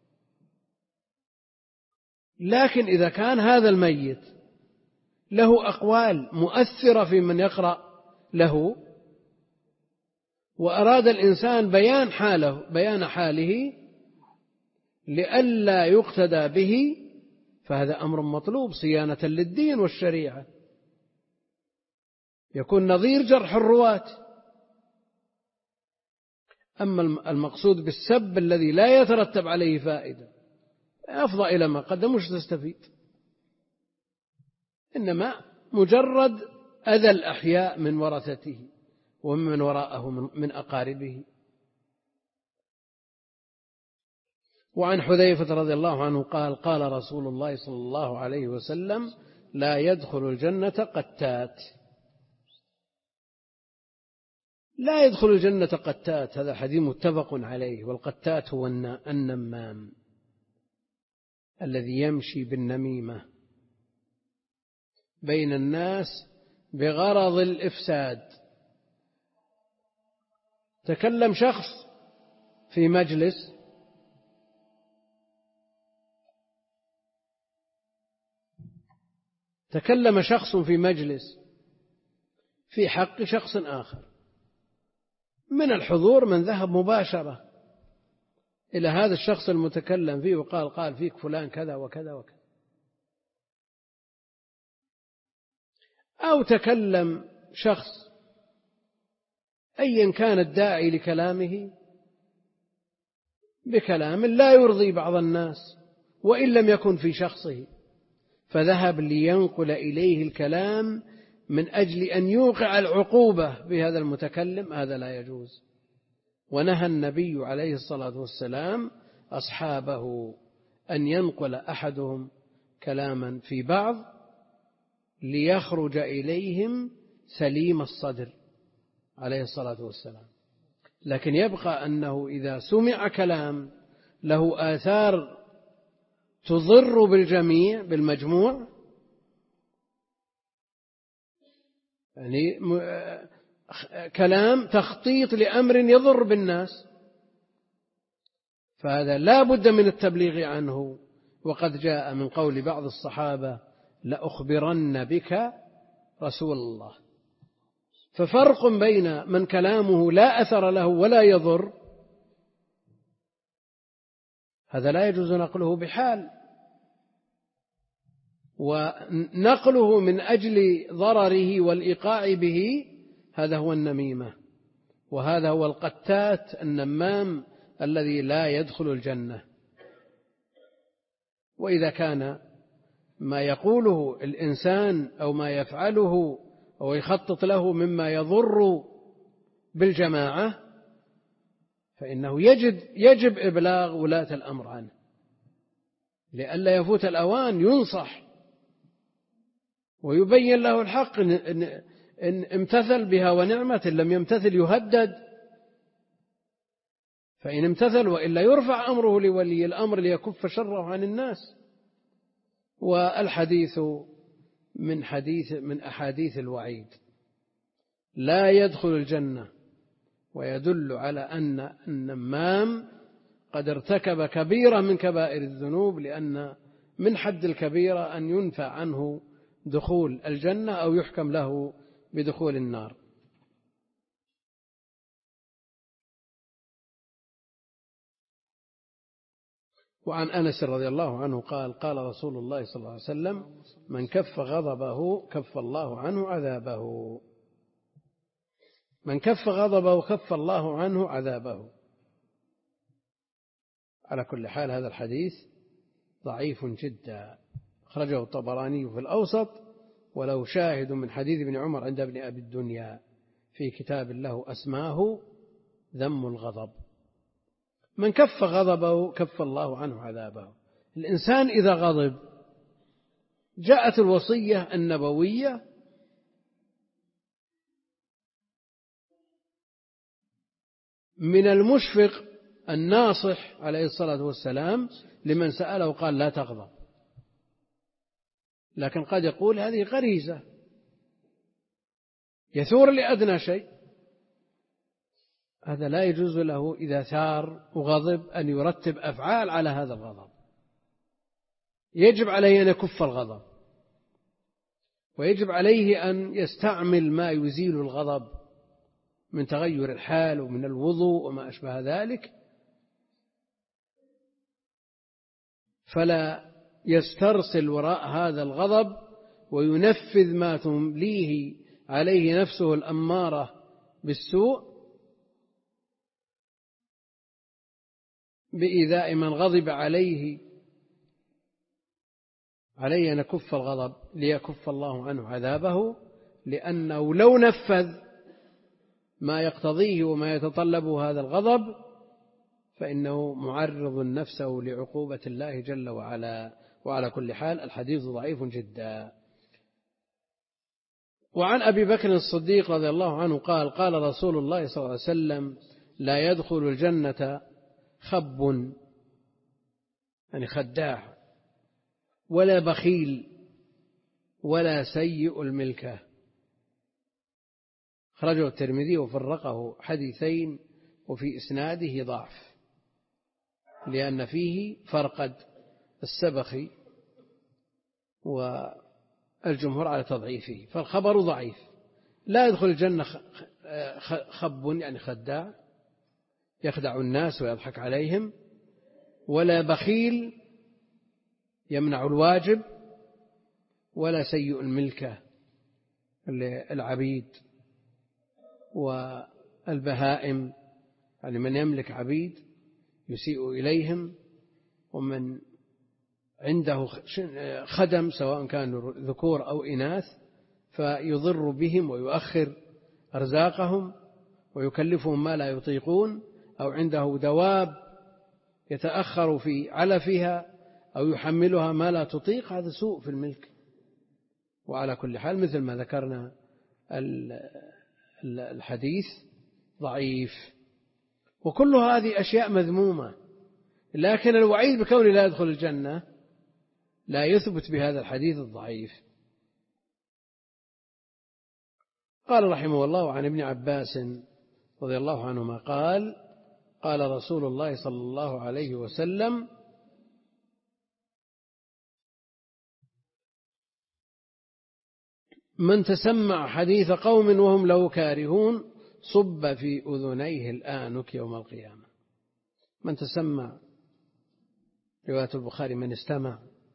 لكن إذا كان هذا الميت له أقوال مؤثرة في من يقرأ له، وأراد الإنسان بيان حاله بيان حاله لئلا يقتدى به، فهذا أمر مطلوب صيانة للدين والشريعة، يكون نظير جرح الرواة. أما المقصود بالسب الذي لا يترتب عليه فائدة، أفضى إلى ما قدم، وش تستفيد؟ إنما مجرد أذى الأحياء من ورثته ومن وراءه من أقاربه. وعن حذيفة رضي الله عنه قال: قال رسول الله صلى الله عليه وسلم: لا يدخل الجنة قتات. لا يدخل الجنة قتات، هذا حديث متفق عليه. والقتات هو النمام الذي يمشي بالنميمة بين الناس بغرض الإفساد. تكلم شخص في مجلس تكلم شخص في مجلس في حق شخص آخر، من الحضور من ذهب مباشرة إلى هذا الشخص المتكلم فيه وقال: قال فيك فلان كذا وكذا وكذا. أو تكلم شخص أيا كان الداعي لكلامه بكلام لا يرضي بعض الناس وإن لم يكن في شخصه، فذهب لينقل إليه الكلام من أجل أن يوقع العقوبة بهذا المتكلم، هذا لا يجوز. ونهى النبي عليه الصلاة والسلام أصحابه أن ينقل أحدهم كلاما في بعض ليخرج إليهم سليم الصدر عليه الصلاة والسلام. لكن يبقى أنه إذا سمع كلام له آثار تضر بالجميع بالمجموع، يعني كلام تخطيط لأمر يضر بالناس، فهذا لا بد من التبليغ عنه. وقد جاء من قول بعض الصحابة: لأخبرن بك رسول الله. ففرق بين من كلامه لا أثر له ولا يضر، هذا لا يجوز نقله بحال، ونقله من أجل ضرره والإيقاع به، هذا هو النميمة. وهذا هو القتات النمام الذي لا يدخل الجنة. وإذا كان ما يقوله الإنسان أو ما يفعله أو يخطط له مما يضر بالجماعة فإنه يجب, يجب إبلاغ ولاة الأمر عنه لئلا يفوت الأوان، ينصح ويبين له الحق، إن, إن امتثل بها ونعمة، إن لم يمتثل يهدد، فإن امتثل وإلا يرفع أمره لولي الأمر ليكف شره عن الناس. والحديث من حديث من أحاديث الوعيد لا يدخل الجنة، ويدل على أن النمام قد ارتكب كبيرة من كبائر الذنوب، لأن من حد الكبيرة أن ينفى عنه دخول الجنة أو يحكم له بدخول النار. وعن أنس رضي الله عنه قال قال رسول الله صلى الله عليه وسلم: من كف غضبه كف الله عنه عذابه. من كف غضبه كف الله عنه عذابه. على كل حال هذا الحديث ضعيف جدا، أخرجه الطبراني في الأوسط، ولو شاهد من حديث ابن عمر عند ابن أبي الدنيا في كتاب له أسماه ذم الغضب. من كف غضبه كف الله عنه عذابه. الإنسان إذا غضب جاءت الوصية النبوية من المشفق الناصح عليه الصلاة والسلام لمن سأله قال: لا تغضب. لكن قد يقول هذه غريزة يثور لأدنى شيء، هذا لا يجوز له إذا ثار وغضب أن يرتب أفعال على هذا الغضب، يجب عليه أن يكف الغضب، ويجب عليه أن يستعمل ما يزيل الغضب من تغير الحال ومن الوضوء وما أشبه ذلك، فلا يسترسل وراء هذا الغضب وينفذ ما تمليه عليه نفسه الأمارة بالسوء بإيذاء من غضب عليه. عليه أن يكف الغضب ليكف الله عنه عذابه، لأنه لو نفذ ما يقتضيه وما يتطلبه هذا الغضب فإنه معرض نفسه لعقوبة الله جل وعلا. وعلى كل حال الحديث ضعيف جدا. وعن أبي بكر الصديق رضي الله عنه قال: قال رسول الله صلى الله عليه وسلم: لا يدخل الجنة خب، يعني خداع، ولا بخيل، ولا سيء الملكة. خرجه الترمذي وفرقه حديثين، وفي إسناده ضعف لأن فيه فرقد السبخي والجمهور على تضعيفه، فالخبر ضعيف. لا يدخل الجنة خب يعني خداع يخدع الناس ويضحك عليهم، ولا بخيل يمنع الواجب، ولا سيء الملكة العبيد والبهائم، يعني من يملك عبيد يسيء إليهم، ومن عنده خدم سواء كانوا ذكور أو إناث فيضر بهم ويؤخر أرزاقهم ويكلفهم ما لا يطيقون، أو عنده دواب يتأخر في علفها أو يحملها ما لا تطيق، هذا سوء في الملك. وعلى كل حال مثل ما ذكرنا الحديث ضعيف، وكل هذه أشياء مذمومة، لكن الوعيد بكون لا يدخل الجنة لا يثبت بهذا الحديث الضعيف. قال رحمه الله: عن ابن عباس رضي الله عنهما قال: قال رسول الله صلى الله عليه وسلم: من تسمع حديث قوم وهم له كارهون صب في أذنيه الآنك يوم القيامة. من تسمع، رواية البخاري من استمع،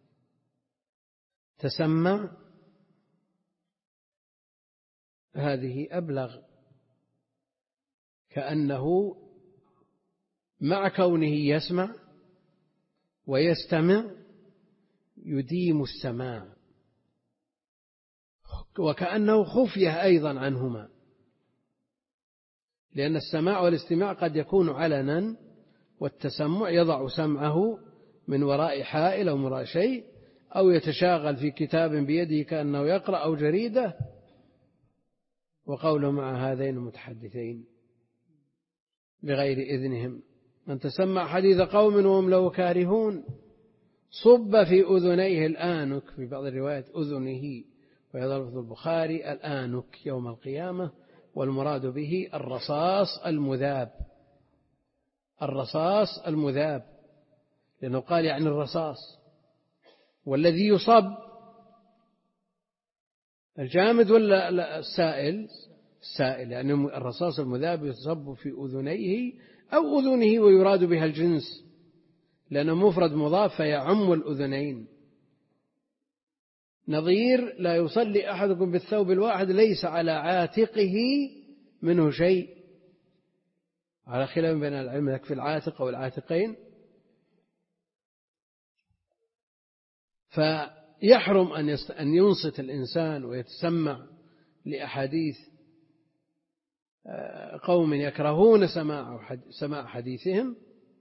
تسمع، هذه أبلغ كأنه مع كونه يسمع ويستمع يديم السماع، وكأنه خفية أيضا عنهما، لأن السماع والاستماع قد يكون علنا، والتسمع يضع سمعه من وراء حائل أو من وراء شيء، أو يتشاغل في كتاب بيده كأنه يقرأ أو جريدة، وقوله مع هذين المتحدثين بغير إذنهم. من تسمع حديث قوم وهم له كارهون صب في أذنيه الآنك، في بعض الروايات أذنه، وهذا لفظ البخاري الآنك يوم القيامة، والمراد به الرصاص المذاب، الرصاص المذاب، لأنه قال يعني الرصاص، والذي يصب الجامد ولا السائل؟ السائل، يعني الرصاص المذاب يصب في أذنيه أو أذنه، ويراد بها الجنس لأنه مفرد مضاف فيعم الأذنين. نظير لا يصلي أحدكم بالثوب الواحد ليس على عاتقه منه شيء، على خلاف بين العلم يكفي العاتق أو العاتقين. فيحرم أن ينصت الإنسان ويتسمع لأحاديث قوم يكرهون سماع حديثهم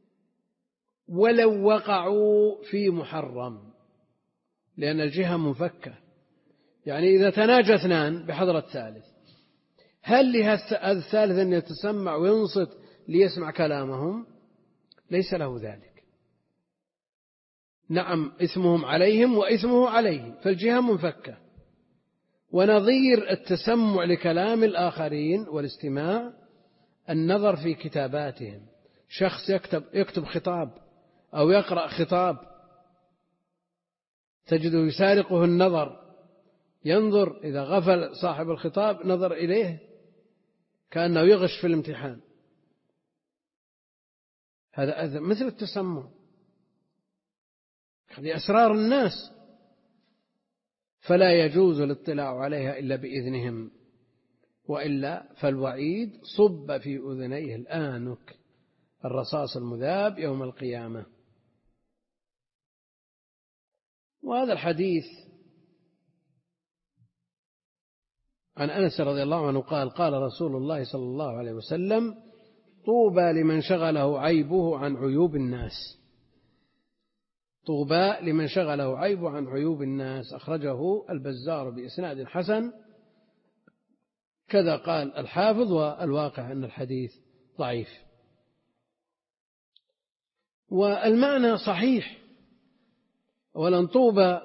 ولو وقعوا في محرم، لأن الجهة منفكة. يعني إذا تناجى اثنان بحضرة ثالث، هل لهذا الثالث أن يتسمع وينصت ليسمع كلامهم؟ ليس له ذلك. نعم إثمهم عليهم وإثمه عليه، فالجهة منفكة. ونظير التسمع لكلام الآخرين والاستماع النظر في كتاباتهم، شخص يكتب, يكتب خطاب أو يقرأ خطاب تجده يسارقه النظر، ينظر إذا غفل صاحب الخطاب نظر إليه كأنه يغش في الامتحان، هذا مثل التسمع، هذه أسرار الناس، فلا يجوز الاطلاع عليها إلا بإذنهم، وإلا فالوعيد صب في أذنيه الآنك الرصاص المذاب يوم القيامة. وهذا الحديث عن أنس رضي الله عنه قال قال رسول الله صلى الله عليه وسلم: طوبى لمن شغله عيبه عن عيوب الناس، طوبى لمن شغله عيبه عن عيوب الناس. أخرجه البزار بإسناد حسن، كذا قال الحافظ، والواقع أن الحديث ضعيف. والمعنى صحيح. أولا طوبى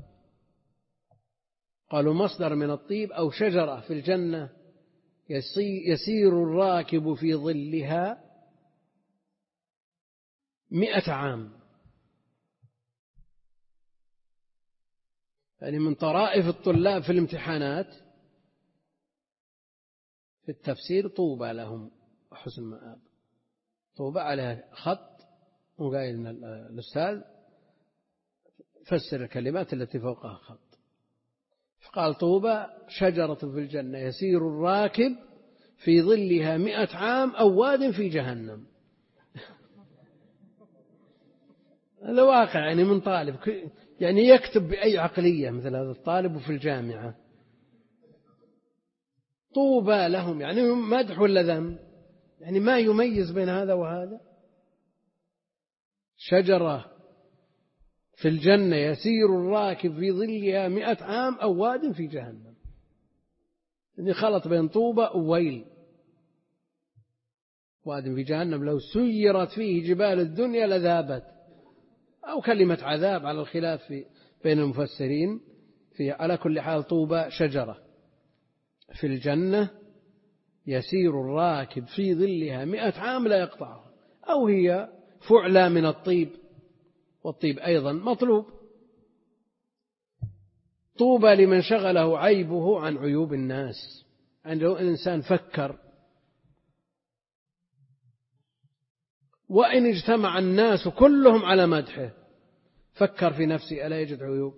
قالوا مصدر من الطيب أو شجرة في الجنة يسير الراكب في ظلها مئة عام، يعني من طرائف الطلاب في الامتحانات في التفسير طوبى لهم وحسن مآب. طوبى على خط وقايل الأستاذ فسر الكلمات التي فوقها خط، فقال طوبى شجرة في الجنة يسير الراكب في ظلها مئة عام أو واد في جهنم. هذا واقع، يعني من طالب يعني يكتب بأي عقلية مثل هذا الطالب في الجامعة. طوبى لهم يعني مدح ولا ذم؟ يعني ما يميز بين هذا وهذا. شجرة في الجنة يسير الراكب في ظلها مئة عام أو واد في جهنم، يعني خلط بين طوبى وويل. واد في جهنم لو سيرت فيه جبال الدنيا لذابت، أو كلمة عذاب على الخلاف في بين المفسرين في. على كل حال طوبى شجرة في الجنة يسير الراكب في ظلها مئة عام لا يقطعه، أو هي فعلى من الطيب، والطيب أيضا مطلوب. طوبى لمن شغله عيبه عن عيوب الناس، يعني لو الإنسان فكر وإن اجتمع الناس كلهم على مدحه، فكر في نفسه ألا يجد عيوب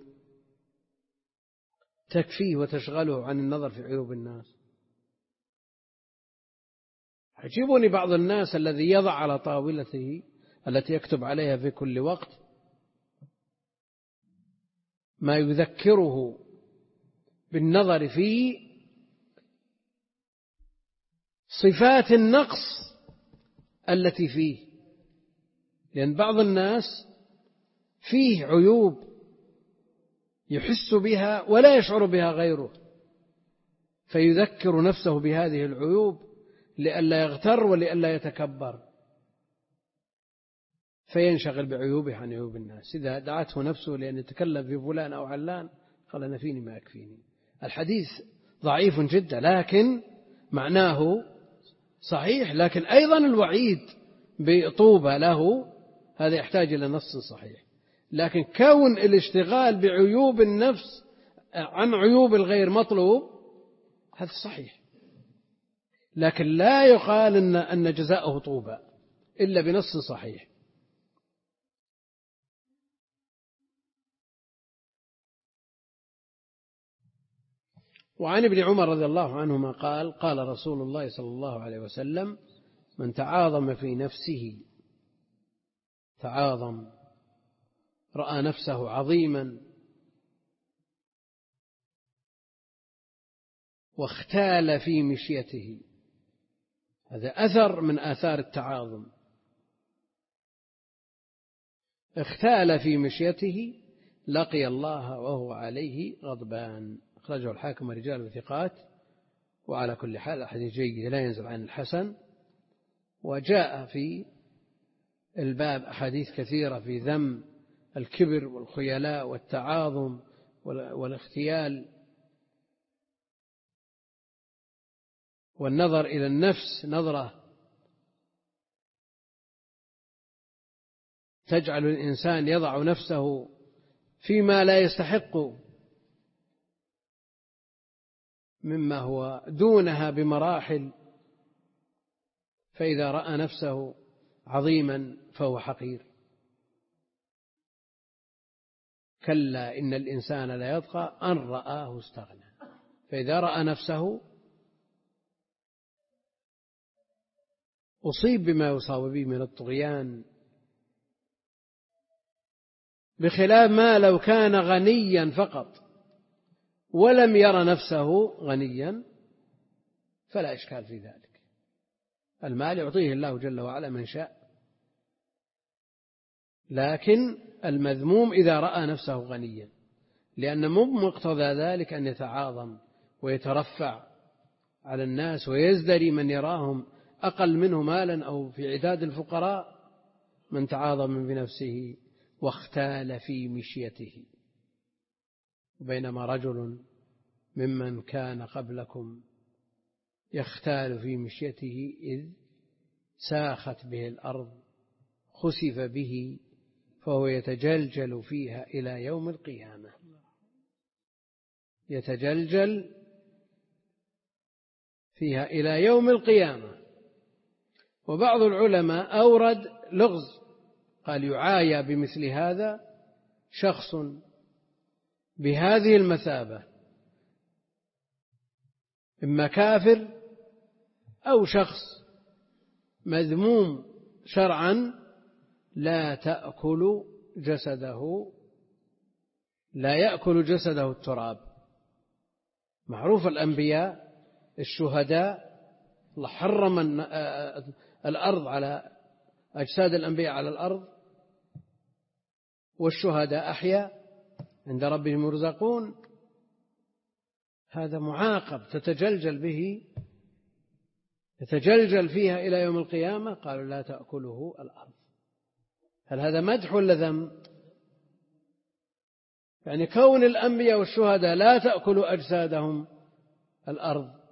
تكفيه وتشغله عن النظر في عيوب الناس؟ يعجبني بعض الناس الذي يضع على طاولته التي يكتب عليها في كل وقت ما يذكره بالنظر في صفات النقص التي فيه، لأن بعض الناس فيه عيوب يحس بها ولا يشعر بها غيره، فيذكر نفسه بهذه العيوب لئلا يغتر ولئلا يتكبر، فينشغل بعيوبه عن عيوب الناس. إذا دعته نفسه لأن يتكلم في فلان أو علان قال أنا فيني ما يكفيني. الحديث ضعيف جدا لكن معناه صحيح، لكن أيضا الوعيد بطوبى له هذا يحتاج إلى نص صحيح. لكن كون الاشتغال بعيوب النفس عن عيوب الغير مطلوب هذا صحيح، لكن لا يقال إن, أن جزاؤه طوبى إلا بنص صحيح. وعن ابن عمر رضي الله عنهما قال قال رسول الله صلى الله عليه وسلم من تعاظم في نفسه تعاظم، رأى نفسه عظيما واختال في مشيته، هذا أثر من آثار التعاظم، اختال في مشيته لقي الله وهو عليه غضبان. أخرجه الحاكم ورجال الثقات. وعلى كل حال حديث جيد لا ينزل عن الحسن. وجاء في الباب أحاديث كثيرة في ذم الكبر والخيلاء والتعاظم والاختيال والنظر إلى النفس نظرة تجعل الإنسان يضع نفسه فيما لا يستحق مما هو دونها بمراحل، فإذا رأى نفسه عظيما فهو حقير. كلا إن الإنسان لا يطغى أن رآه استغنى، فإذا رأى نفسه أصيب بما يصاب به من الطغيان، بخلاف ما لو كان غنيا فقط ولم ير نفسه غنيا فلا إشكال في ذلك. المال يعطيه الله جل وعلا من شاء، لكن المذموم إذا رأى نفسه غنيا، لأن مقتضى ذلك أن يتعاظم ويترفع على الناس ويزدري من يراهم أقل منه مالا أو في عداد الفقراء. من تعاظم بنفسه واختال في مشيته. بينما رجل ممن كان قبلكم يختال في مشيته إذ ساخت به الأرض خسف به فهو يتجلجل فيها إلى يوم القيامة، يتجلجل فيها إلى يوم القيامة. وبعض العلماء أورد لغز قال يعايى بمثل هذا شخص بهذه المثابة، إما كافر أو شخص مذموم شرعا لا تأكل جسده لا يأكل جسده التراب. معروف الأنبياء الشهداء الله حرم الأرض على أجساد الأنبياء على الأرض، والشهداء أحياء عند ربهم يرزقون. هذا معاقب تتجلجل به يتجلجل فيها إلى يوم القيامة. قالوا لا تأكله الأرض. هل هذا مدح ولا ذم؟ يعني كون الأنبياء والشهداء لا تأكل أجسادهم الأرض،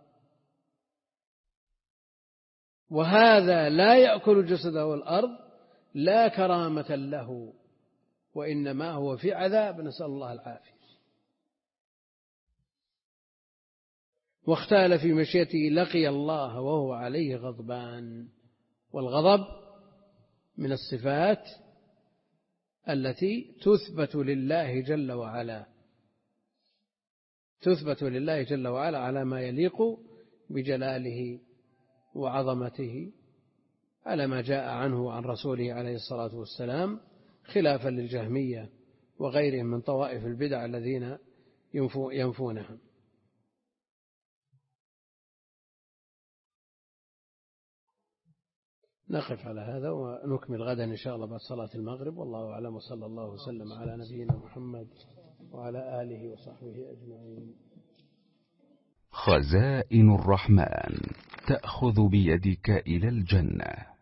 وهذا لا يأكل جسده الأرض لا كرامة له، وإنما هو في عذاب، نسأل الله العافية. واختال في مشيته لقي الله وهو عليه غضبان. والغضب من الصفات التي تثبت لله جل وعلا، تثبت لله جل وعلا على ما يليق بجلاله وعظمته على ما جاء عنه وعن رسوله عليه الصلاة والسلام، خلافا للجهمية وغيرهم من طوائف البدع الذين ينفونها. نقف على هذا ونكمل غدا إن شاء الله بعد صلاة المغرب، والله أعلم، وصلى الله وسلم على نبينا محمد وعلى آله وصحبه أجمعين. خزائن الرحمن تأخذ بيدك إلى الجنة.